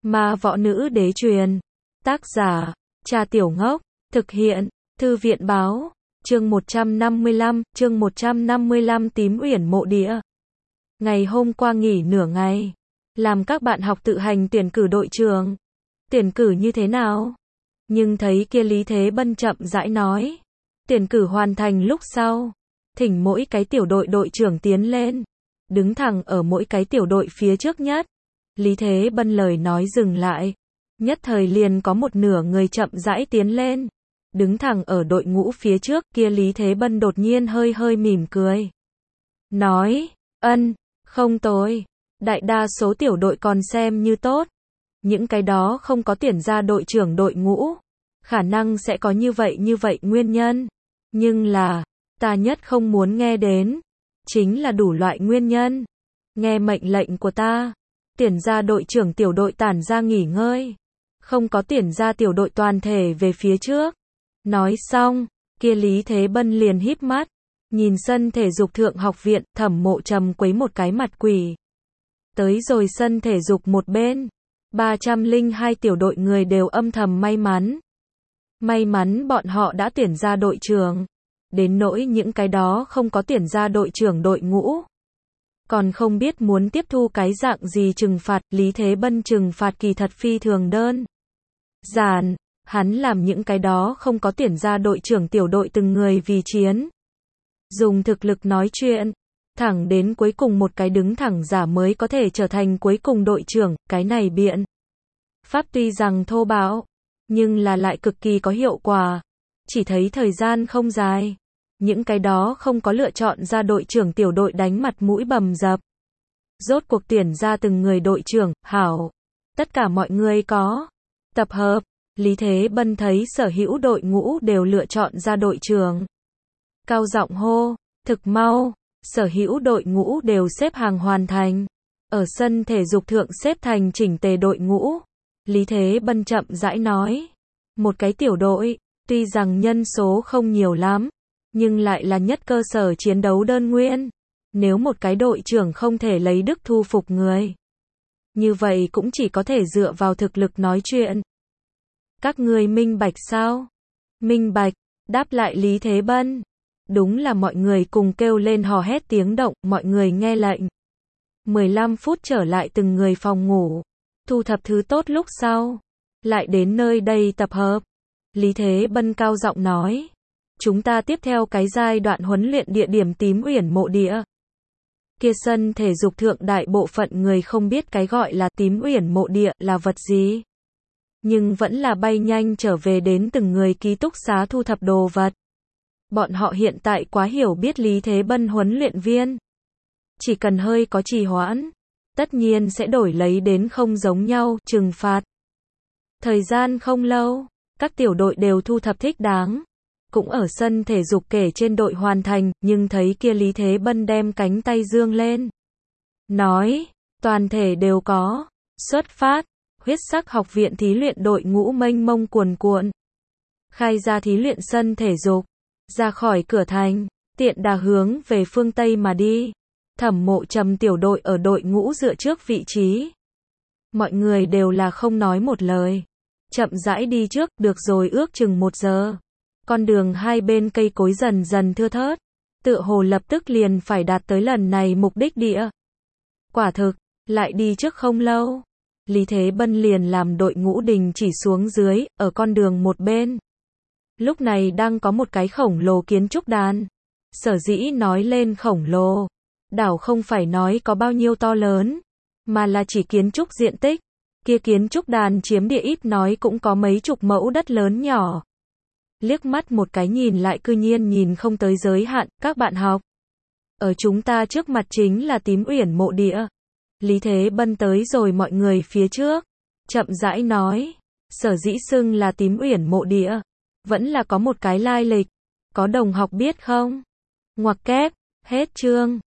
Ma võ nữ đế truyền. Tác giả, Trà Tiểu Ngốc. Thực hiện, Thư viện báo. Chương 155 Tím Uyển Mộ Địa. Ngày hôm qua nghỉ nửa ngày. Làm các bạn học tự hành tuyển cử đội trưởng. Tuyển cử như thế nào? Nhưng thấy kia Lý Thế Bân chậm rãi nói. Tuyển cử hoàn thành lúc sau. Thỉnh mỗi cái tiểu đội đội trưởng tiến lên. Đứng thẳng ở mỗi cái tiểu đội phía trước nhất. Lý Thế Bân lời nói dừng lại. Nhất thời liền có một nửa người chậm rãi tiến lên. Đứng thẳng ở đội ngũ phía trước kia Lý Thế Bân đột nhiên hơi hơi mỉm cười. Nói, không tồi. Đại đa số tiểu đội còn xem như tốt. Những cái đó không có tuyển ra đội trưởng đội ngũ. Khả năng sẽ có như vậy nguyên nhân. Nhưng là, ta nhất không muốn nghe đến. Chính là đủ loại nguyên nhân. Nghe mệnh lệnh của ta. Tuyển ra đội trưởng tiểu đội tản ra nghỉ ngơi. Không có tuyển ra tiểu đội toàn thể về phía trước. Nói xong, kia Lý Thế Bân liền híp mắt. Nhìn sân thể dục thượng học viện, Thẩm Mộ Trầm quấy một cái mặt quỷ. Tới rồi sân thể dục một bên. 302 tiểu đội người đều âm thầm may mắn. May mắn bọn họ đã tuyển ra đội trưởng. Đến nỗi những cái đó không có tuyển ra đội trưởng đội ngũ. Còn không biết muốn tiếp thu cái dạng gì trừng phạt, Lý Thế Bân trừng phạt kỳ thật phi thường đơn giản, hắn làm những cái đó không có tuyển ra đội trưởng tiểu đội từng người vì chiến. Dùng thực lực nói chuyện, thẳng đến cuối cùng một cái đứng thẳng giả mới có thể trở thành cuối cùng đội trưởng, cái này biện pháp tuy rằng thô bạo, nhưng là lại cực kỳ có hiệu quả. Chỉ thấy thời gian không dài. Những cái đó không có lựa chọn ra đội trưởng tiểu đội đánh mặt mũi bầm dập. Rốt cuộc tuyển ra từng người đội trưởng, hảo. Tất cả mọi người có tập hợp. Lý Thế Bân thấy sở hữu đội ngũ đều lựa chọn ra đội trưởng. Cao giọng hô, thực mau. Sở hữu đội ngũ đều xếp hàng hoàn thành. Ở sân thể dục thượng xếp thành chỉnh tề đội ngũ. Lý Thế Bân chậm rãi nói. Một cái tiểu đội, tuy rằng nhân số không nhiều lắm. Nhưng lại là nhất cơ sở chiến đấu đơn nguyên. Nếu một cái đội trưởng không thể lấy đức thu phục người. Như vậy cũng chỉ có thể dựa vào thực lực nói chuyện. Các ngươi minh bạch sao? Minh bạch, đáp lại Lý Thế Bân. Đúng là mọi người cùng kêu lên hò hét tiếng động, mọi người nghe lệnh. 15 phút trở lại từng người phòng ngủ. Thu thập thứ tốt lúc sau. Lại đến nơi đây tập hợp. Lý Thế Bân cao giọng nói. Chúng ta tiếp theo cái giai đoạn huấn luyện địa điểm Tím Uyển Mộ Địa. Kia sân thể dục thượng đại bộ phận người không biết cái gọi là Tím Uyển Mộ Địa là vật gì. Nhưng vẫn là bay nhanh trở về đến từng người ký túc xá thu thập đồ vật. Bọn họ hiện tại quá hiểu biết Lý Thế Bân huấn luyện viên. Chỉ cần hơi có trì hoãn, tất nhiên sẽ đổi lấy đến không giống nhau trừng phạt. Thời gian không lâu, các tiểu đội đều thu thập thích đáng. Cũng ở sân thể dục kể trên đội hoàn thành, nhưng thấy kia Lý Thế Bân đem cánh tay dương lên. Nói, toàn thể đều có. Xuất phát, huyết sắc học viện thí luyện đội ngũ mênh mông cuồn cuộn. Khai ra thí luyện sân thể dục. Ra khỏi cửa thành, tiện đà hướng về phương Tây mà đi. Thẩm Mộ Trầm tiểu đội ở đội ngũ dựa trước vị trí. Mọi người đều là không nói một lời. Chậm rãi đi trước, được rồi ước chừng 1 giờ. Con đường hai bên cây cối dần dần thưa thớt. Tựa hồ lập tức liền phải đạt tới lần này mục đích địa. Quả thực, lại đi trước không lâu. Lý Thế Bân liền làm đội ngũ đình chỉ xuống dưới, ở con đường một bên. Lúc này đang có một cái khổng lồ kiến trúc đàn. Sở dĩ nói lên khổng lồ. Đảo không phải nói có bao nhiêu to lớn. Mà là chỉ kiến trúc diện tích. Kia kiến trúc đàn chiếm địa ít nói cũng có mấy chục mẫu đất lớn nhỏ. Liếc mắt một cái nhìn lại cư nhiên nhìn không tới giới hạn, các bạn học. Ở chúng ta trước mặt chính là Tím Uyển Mộ Địa. Lý Thế Bân tới rồi mọi người phía trước. Chậm rãi nói. Sở dĩ xưng là Tím Uyển Mộ Địa. Vẫn là có một cái lai lịch. Có đồng học biết không? Ngoặc kép, hết chương.